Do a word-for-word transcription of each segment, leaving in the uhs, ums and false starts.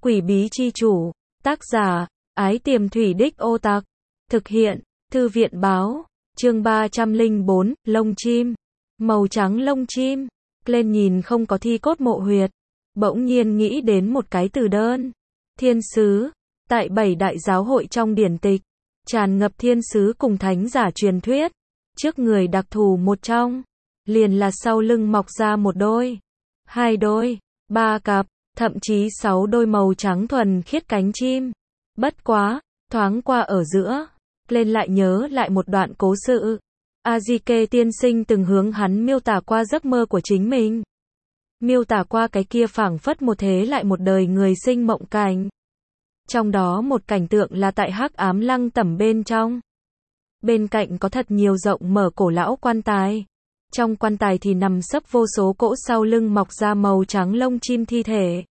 Quỷ bí chi chủ, tác giả, Ái Tiềm Thủy Đích Ô Tặc, thực hiện, Thư viện báo, chương ba trăm lẻ bốn, lông chim, màu trắng lông chim, lên nhìn không có thi cốt mộ huyệt, bỗng nhiên nghĩ đến một cái từ đơn, thiên sứ, tại bảy đại giáo hội trong điển tịch, tràn ngập thiên sứ cùng thánh giả truyền thuyết, trước người đặc thù một trong, liền là sau lưng mọc ra một đôi, hai đôi, ba cặp, thậm chí sáu đôi màu trắng thuần khiết cánh chim. Bất quá, thoáng qua ở giữa, lên lại nhớ lại một đoạn cố sự. Azike tiên sinh từng hướng hắn miêu tả qua giấc mơ của chính mình. Miêu tả qua cái kia phảng phất một thế lại một đời người sinh mộng cảnh. Trong đó một cảnh tượng là tại hắc ám lăng tẩm bên trong. Bên cạnh có thật nhiều rộng mở cổ lão quan tài. Trong quan tài thì nằm sấp vô số cỗ sau lưng mọc ra màu trắng lông chim thi thể.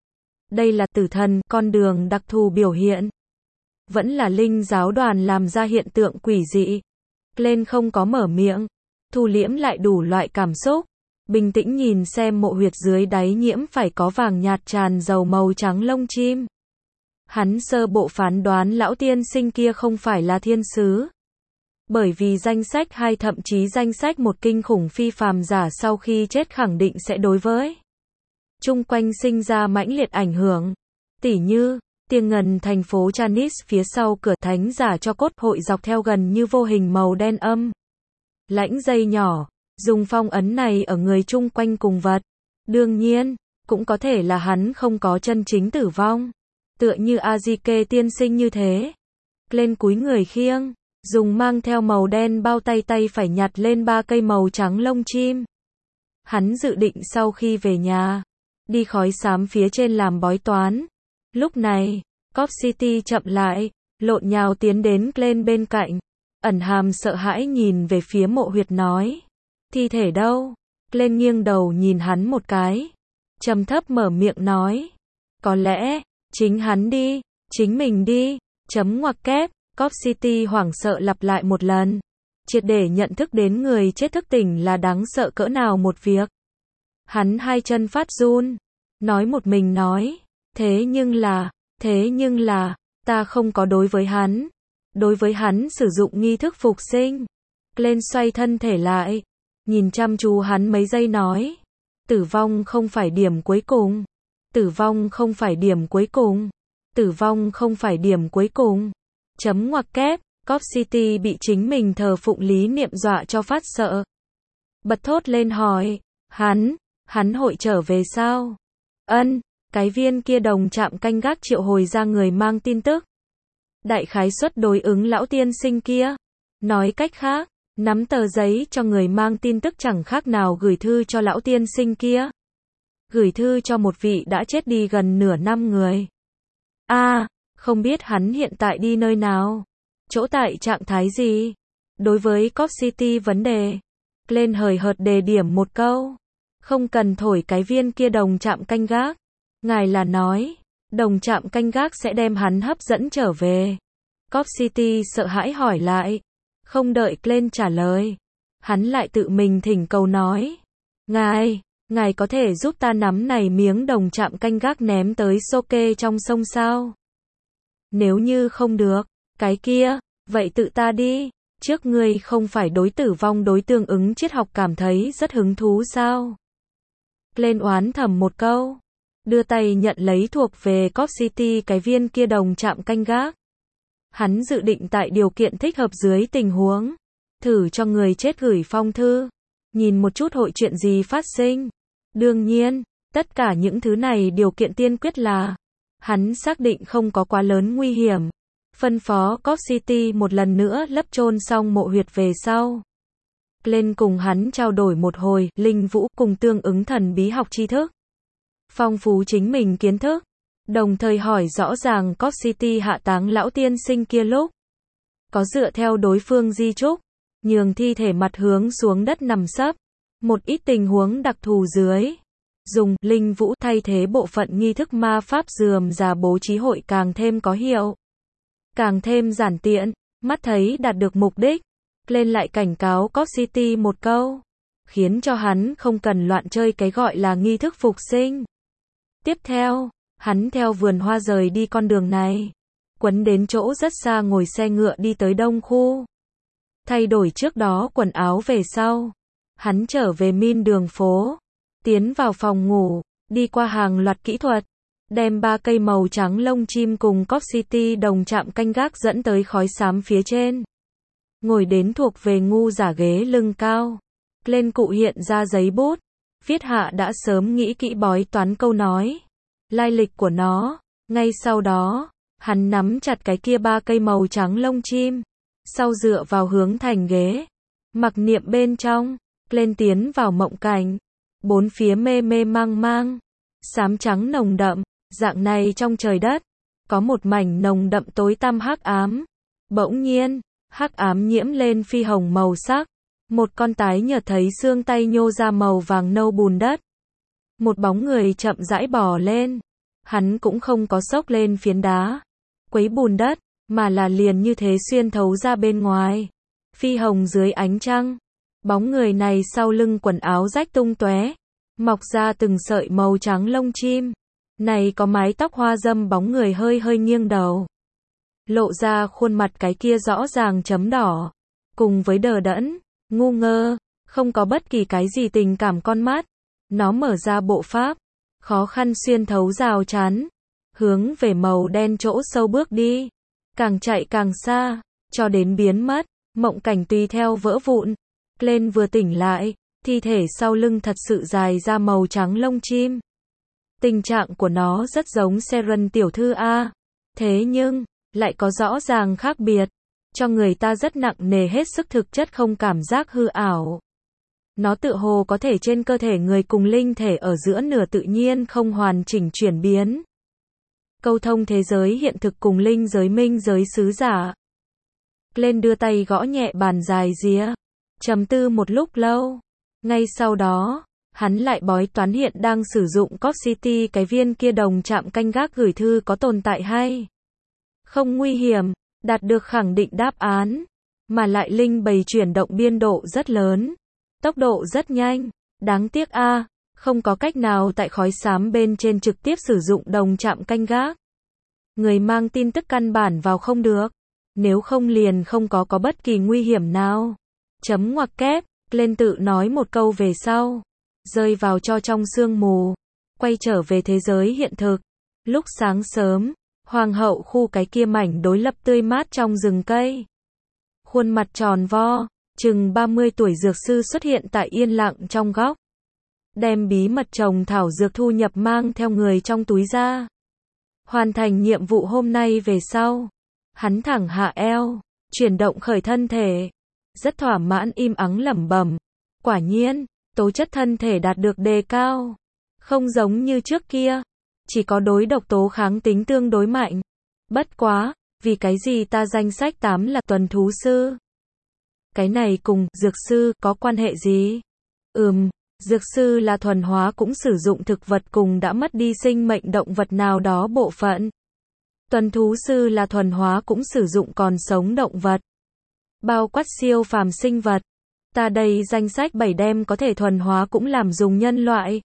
Đây là tử thần, con đường đặc thù biểu hiện. Vẫn là linh giáo đoàn làm ra hiện tượng quỷ dị. Lên không có mở miệng, thu liễm lại đủ loại cảm xúc. Bình tĩnh nhìn xem mộ huyệt dưới đáy nhiễm phải có vàng nhạt tràn dầu màu trắng lông chim. Hắn sơ bộ phán đoán lão tiên sinh kia không phải là thiên sứ. Bởi vì danh sách hai thậm chí danh sách một kinh khủng phi phàm giả sau khi chết khẳng định sẽ đối với chung quanh sinh ra mãnh liệt ảnh hưởng. Tỉ như, tiếng ngần thành phố Chanis phía sau cửa thánh giả cho cốt hội dọc theo gần như vô hình màu đen âm. Lãnh dây nhỏ, dùng phong ấn này ở người chung quanh cùng vật. Đương nhiên, cũng có thể là hắn không có chân chính tử vong. Tựa như Azike tiên sinh như thế. Lên cúi người khiêng. Dùng mang theo màu đen bao tay tay phải nhặt lên ba cây màu trắng lông chim. Hắn dự định sau khi về nhà, đi khói xám phía trên làm bói toán. Lúc này, Cop City chậm lại, lộn nhào tiến đến Glenn bên cạnh. Ẩn hàm sợ hãi nhìn về phía mộ huyệt nói. Thi thể đâu? Glenn nghiêng đầu nhìn hắn một cái. Trầm thấp mở miệng nói. Có lẽ, chính hắn đi, chính mình đi, chấm ngoặc kép. Cop City hoảng sợ lặp lại một lần. Triệt để nhận thức đến người chết thức tỉnh là đáng sợ cỡ nào một việc. Hắn hai chân phát run. Nói một mình nói. Thế nhưng là, thế nhưng là, ta không có đối với hắn. Đối với hắn sử dụng nghi thức phục sinh. Lên xoay thân thể lại. Nhìn chăm chú hắn mấy giây nói. Tử vong không phải điểm cuối cùng. Tử vong không phải điểm cuối cùng. Tử vong không phải điểm cuối cùng. Chấm ngoặc kép, Cop City bị chính mình thờ phụng lý niệm dọa cho phát sợ. Bật thốt lên hỏi, hắn, hắn hội trở về sao? Ân, cái viên kia đồng chạm canh gác triệu hồi ra người mang tin tức. Đại khái suất đối ứng lão tiên sinh kia. Nói cách khác, nắm tờ giấy cho người mang tin tức chẳng khác nào gửi thư cho lão tiên sinh kia. Gửi thư cho một vị đã chết đi gần nửa năm người. A, à, không biết hắn hiện tại đi nơi nào? Chỗ tại trạng thái gì? Đối với Cop City vấn đề, lên hời hợt đề điểm một câu. Không cần thổi cái viên kia đồng chạm canh gác. Ngài là nói, đồng chạm canh gác sẽ đem hắn hấp dẫn trở về. Cop City sợ hãi hỏi lại. Không đợi lên trả lời. Hắn lại tự mình thỉnh cầu nói. Ngài, ngài có thể giúp ta nắm này miếng đồng chạm canh gác ném tới Soke trong sông sao? Nếu như không được, cái kia, vậy tự ta đi, trước ngươi không phải đối tử vong đối tương ứng triết học cảm thấy rất hứng thú sao? Lên oán thầm một câu, đưa tay nhận lấy thuộc về Cop City cái viên kia đồng chạm canh gác. Hắn dự định tại điều kiện thích hợp dưới tình huống, thử cho người chết gửi phong thư, nhìn một chút hội chuyện gì phát sinh. Đương nhiên, tất cả những thứ này điều kiện tiên quyết là hắn xác định không có quá lớn nguy hiểm. Phân phó Cop City một lần nữa lấp chôn xong mộ huyệt về sau. Lên cùng hắn trao đổi một hồi, linh vũ cùng tương ứng thần bí học tri thức. Phong phú chính mình kiến thức. Đồng thời hỏi rõ ràng Cop City hạ táng lão tiên sinh kia lúc. Có dựa theo đối phương di chúc. Nhường thi thể mặt hướng xuống đất nằm sấp. Một ít tình huống đặc thù dưới. Dùng linh vũ thay thế bộ phận nghi thức ma pháp rườm rà bố trí hội càng thêm có hiệu. Càng thêm giản tiện, mắt thấy đạt được mục đích. Lên lại cảnh cáo Cop City một câu. Khiến cho hắn không cần loạn chơi cái gọi là nghi thức phục sinh. Tiếp theo, Hắn theo vườn hoa rời đi con đường này, quấn đến chỗ rất xa ngồi xe ngựa đi tới đông khu. Thay đổi trước đó quần áo về sau, hắn trở về min đường phố, tiến vào phòng ngủ, đi qua hàng loạt kỹ thuật, đem ba cây màu trắng lông chim cùng Cop City đồng chạm canh gác dẫn tới khói xám phía trên. Ngồi đến thuộc về ngu giả ghế lưng cao, lên cụ hiện ra giấy bút, viết hạ đã sớm nghĩ kỹ bói toán câu nói, lai lịch của nó. Ngay sau đó, hắn nắm chặt cái kia ba cây màu trắng lông chim, sau dựa vào hướng thành ghế, mặc niệm bên trong, lên tiến vào mộng cảnh, bốn phía mê mê mang mang, xám trắng nồng đậm, dạng này trong trời đất, có một mảnh nồng đậm tối tăm hắc ám. Bỗng nhiên, hắc ám nhiễm lên phi hồng màu sắc, một con tái nhợt thấy xương tay nhô ra màu vàng nâu bùn đất. Một bóng người chậm rãi bò lên, hắn cũng không có xốc lên phiến đá, quấy bùn đất, mà là liền như thế xuyên thấu ra bên ngoài. Phi hồng dưới ánh trăng, bóng người này sau lưng quần áo rách tung tóe, mọc ra từng sợi màu trắng lông chim. Này có mái tóc hoa dâm bóng người hơi hơi nghiêng đầu, lộ ra khuôn mặt cái kia rõ ràng chấm đỏ, cùng với đờ đẫn, ngu ngơ, không có bất kỳ cái gì tình cảm con mắt. Nó mở ra bộ pháp, khó khăn xuyên thấu rào chắn, hướng về màu đen chỗ sâu bước đi, càng chạy càng xa, cho đến biến mất. Mộng cảnh tùy theo vỡ vụn. Lên vừa tỉnh lại, thi thể sau lưng thật sự dài ra màu trắng lông chim. Tình trạng của nó rất giống Seren tiểu thư A, thế nhưng lại có rõ ràng khác biệt, cho người ta rất nặng nề, hết sức thực chất, không cảm giác hư ảo. Nó tựa hồ có thể trên cơ thể người cùng linh thể ở giữa nửa tự nhiên không hoàn chỉnh chuyển biến, câu thông thế giới hiện thực cùng linh giới minh giới sứ giả. Lên đưa tay gõ nhẹ bàn dài rìa, trầm tư một lúc lâu. Ngay sau đó, hắn lại bói toán hiện đang sử dụng Cop City cái viên kia đồng chạm canh gác gửi thư có tồn tại hay không nguy hiểm, đạt được khẳng định đáp án, mà lại linh bầy chuyển động biên độ rất lớn, tốc độ rất nhanh. Đáng tiếc a, không có cách nào tại khói xám bên trên trực tiếp sử dụng đồng chạm canh gác. Người mang tin tức căn bản vào không được, nếu không liền không có có bất kỳ nguy hiểm nào. Chấm ngoặc kép, lên tự nói một câu về sau, rơi vào cho trong sương mù, quay trở về thế giới hiện thực. Lúc sáng sớm, hoàng hậu khu cái kia mảnh đối lập tươi mát trong rừng cây. Khuôn mặt tròn vo, chừng ba mươi tuổi dược sư xuất hiện tại yên lặng trong góc. Đem bí mật trồng thảo dược thu nhập mang theo người trong túi ra. Hoàn thành nhiệm vụ hôm nay về sau, hắn thẳng hạ eo, chuyển động khởi thân thể. Rất thỏa mãn im ắng lẩm bẩm. Quả nhiên, tố chất thân thể đạt được đề cao. Không giống như trước kia, chỉ có đối độc tố kháng tính tương đối mạnh. Bất quá, vì cái gì ta danh sách tám là tuần thú sư? Cái này cùng dược sư có quan hệ gì? Ừm, dược sư là thuần hóa cũng sử dụng thực vật cùng đã mất đi sinh mệnh động vật nào đó bộ phận. Tuần thú sư là thuần hóa cũng sử dụng còn sống động vật, bao quát siêu phàm sinh vật. Ta đây danh sách bảy đem có thể thuần hóa cũng làm dùng nhân loại.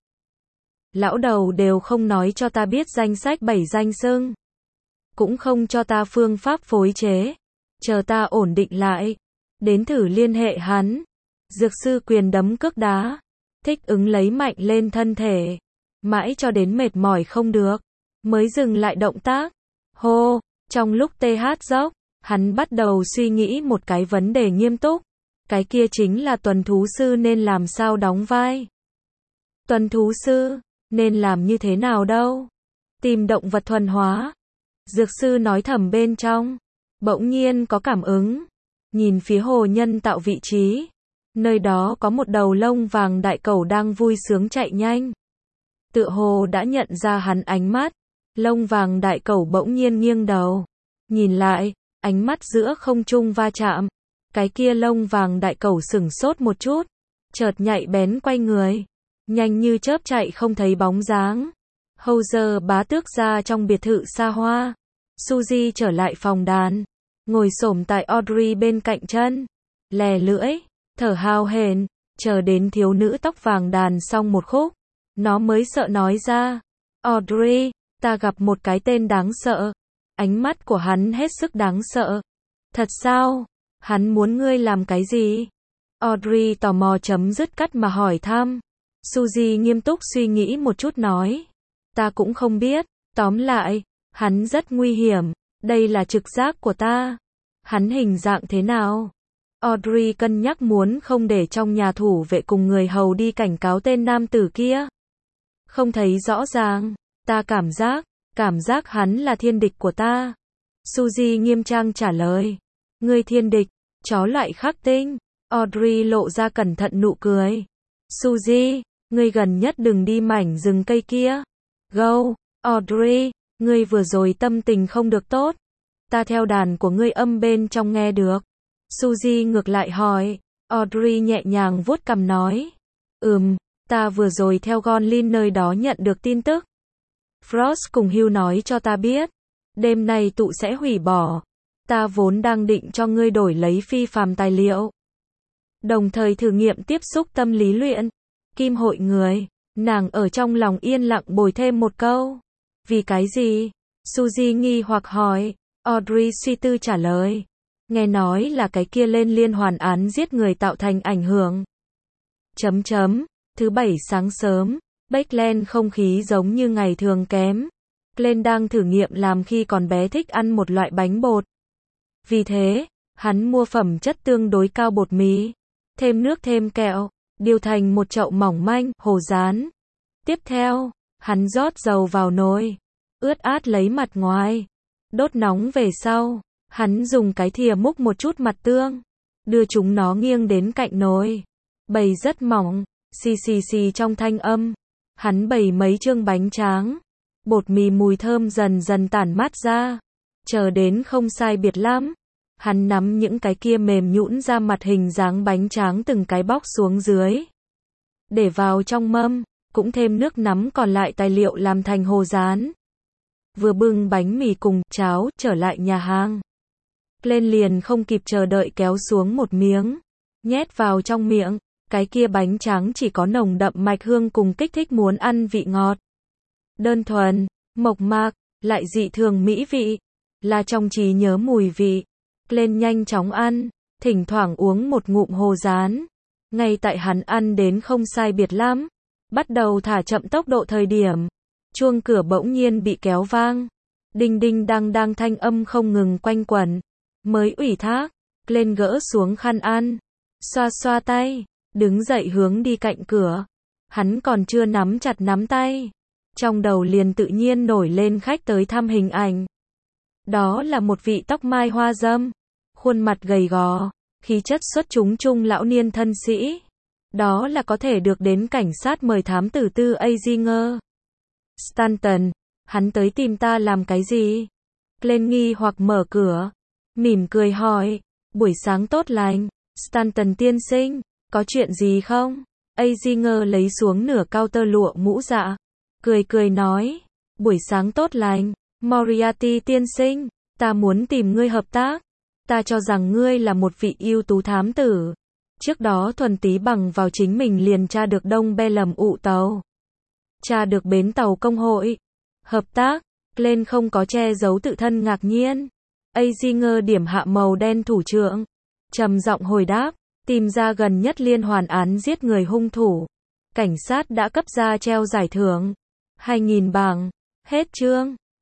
Lão đầu đều không nói cho ta biết danh sách bảy danh xưng, cũng không cho ta phương pháp phối chế. Chờ ta ổn định lại, đến thử liên hệ hắn. Dược sư quyền đấm cước đá, thích ứng lấy mạnh lên thân thể, mãi cho đến mệt mỏi không được, mới dừng lại động tác. Hô, trong lúc tê hát dốc, hắn bắt đầu suy nghĩ một cái vấn đề nghiêm túc. Cái kia chính là tuần thú sư nên làm sao đóng vai. Tuần thú sư, nên làm như thế nào đâu? Tìm động vật thuần hóa. Dược sư nói thầm bên trong, bỗng nhiên có cảm ứng, nhìn phía hồ nhân tạo vị trí. Nơi đó có một đầu lông vàng đại cẩu đang vui sướng chạy nhanh. Tựa hồ đã nhận ra hắn ánh mắt, lông vàng đại cẩu bỗng nhiên nghiêng đầu, nhìn lại, ánh mắt giữa không trung va chạm. Cái kia lông vàng đại cẩu sửng sốt một chút, chợt nhạy bén quay người, nhanh như chớp chạy không thấy bóng dáng. Howser bá tước ra trong biệt thự xa hoa. Suzy trở lại phòng đàn, ngồi xổm tại Audrey bên cạnh chân, lè lưỡi, thở hào hển, chờ đến thiếu nữ tóc vàng đàn xong một khúc, nó mới sợ nói ra, Audrey, ta gặp một cái tên đáng sợ. Ánh mắt của hắn hết sức đáng sợ. Thật sao? Hắn muốn ngươi làm cái gì? Audrey tò mò chấm dứt cắt mà hỏi thăm. Suzy nghiêm túc suy nghĩ một chút nói. Ta cũng không biết, tóm lại, hắn rất nguy hiểm, đây là trực giác của ta. Hắn hình dạng thế nào? Audrey cân nhắc muốn không để trong nhà thủ vệ cùng người hầu đi cảnh cáo tên nam tử kia. Không thấy rõ ràng, ta cảm giác, cảm giác hắn là thiên địch của ta. Suzy nghiêm trang trả lời. Ngươi thiên địch, chó loại khắc tinh. Audrey lộ ra cẩn thận nụ cười. Suzy, ngươi gần nhất đừng đi mảnh rừng cây kia. Go, Audrey, ngươi vừa rồi tâm tình không được tốt. Ta theo đàn của ngươi âm bên trong nghe được. Suzy ngược lại hỏi. Audrey nhẹ nhàng vuốt cằm nói. Ừm, ta vừa rồi theo Gonlin nơi đó nhận được tin tức. Frost cùng Hugh nói cho ta biết. Đêm nay tụ sẽ hủy bỏ. Ta vốn đang định cho ngươi đổi lấy phi phàm tài liệu. Đồng thời thử nghiệm tiếp xúc tâm lý luyện. Kim hội người. Nàng ở trong lòng yên lặng bồi thêm một câu. Vì cái gì? Suzy nghi hoặc hỏi. Audrey suy tư trả lời. Nghe nói là cái kia lên liên hoàn án giết người tạo thành ảnh hưởng. Chấm chấm. Thứ bảy sáng sớm. Bakeland không khí giống như ngày thường kém. Glenn đang thử nghiệm làm khi còn bé thích ăn một loại bánh bột. Vì thế, hắn mua phẩm chất tương đối cao bột mì. Thêm nước thêm kẹo. Điều thành một chậu mỏng manh, hồ rán. Tiếp theo, hắn rót dầu vào nồi. Ướt át lấy mặt ngoài. Đốt nóng về sau. Hắn dùng cái thìa múc một chút mặt tương. Đưa chúng nó nghiêng đến cạnh nồi. Bầy rất mỏng. Xì xì xì trong thanh âm. Hắn bày mấy chương bánh tráng. Bột mì mùi thơm dần dần tản mát ra. Chờ đến không sai biệt lắm. Hắn nắm những cái kia mềm nhũn ra mặt hình dáng bánh tráng từng cái bóc xuống dưới. Để vào trong mâm, cũng thêm nước nắm còn lại tài liệu làm thành hồ rán. Vừa bưng bánh mì cùng cháo trở lại nhà hàng. Lên liền không kịp chờ đợi kéo xuống một miếng. Nhét vào trong miệng. Cái kia bánh tráng chỉ có nồng đậm mạch hương cùng kích thích muốn ăn vị ngọt. Đơn thuần, mộc mạc, lại dị thường mỹ vị. Là trong trí nhớ mùi vị. Lên nhanh chóng ăn, thỉnh thoảng uống một ngụm hồ rán. Ngay tại hắn ăn đến không sai biệt lắm. Bắt đầu thả chậm tốc độ thời điểm. Chuông cửa bỗng nhiên bị kéo vang. Đinh đinh đang đang thanh âm không ngừng quanh quẩn. Mới ủy thác, lên gỡ xuống khăn ăn. Xoa xoa tay, đứng dậy hướng đi cạnh cửa. Hắn còn chưa nắm chặt nắm tay. Trong đầu liền tự nhiên nổi lên khách tới thăm hình ảnh. Đó là một vị tóc mai hoa dâm. Khuôn mặt gầy gò, khí chất xuất chúng trung lão niên thân sĩ. Đó là có thể được đến cảnh sát mời thám tử tư Azinger. Stanton, hắn tới tìm ta làm cái gì? Glenn nghi hoặc mở cửa, mỉm cười hỏi, buổi sáng tốt lành, Stanton tiên sinh, có chuyện gì không? Azinger lấy xuống nửa cao tơ lụa mũ dạ, cười cười nói, buổi sáng tốt lành, Moriarty tiên sinh, ta muốn tìm ngươi hợp tác. Ta cho rằng ngươi là một vị ưu tú thám tử. Trước đó thuần tí bằng vào chính mình liền tra được Đông Be lầm ụ tàu. Tra được bến tàu công hội. Hợp tác, Glenn không có che giấu tự thân ngạc nhiên. Azinger điểm hạ màu đen thủ trưởng. Trầm giọng hồi đáp, tìm ra gần nhất liên hoàn án giết người hung thủ. Cảnh sát đã cấp ra treo giải thưởng. hai nghìn bảng. Hết chương.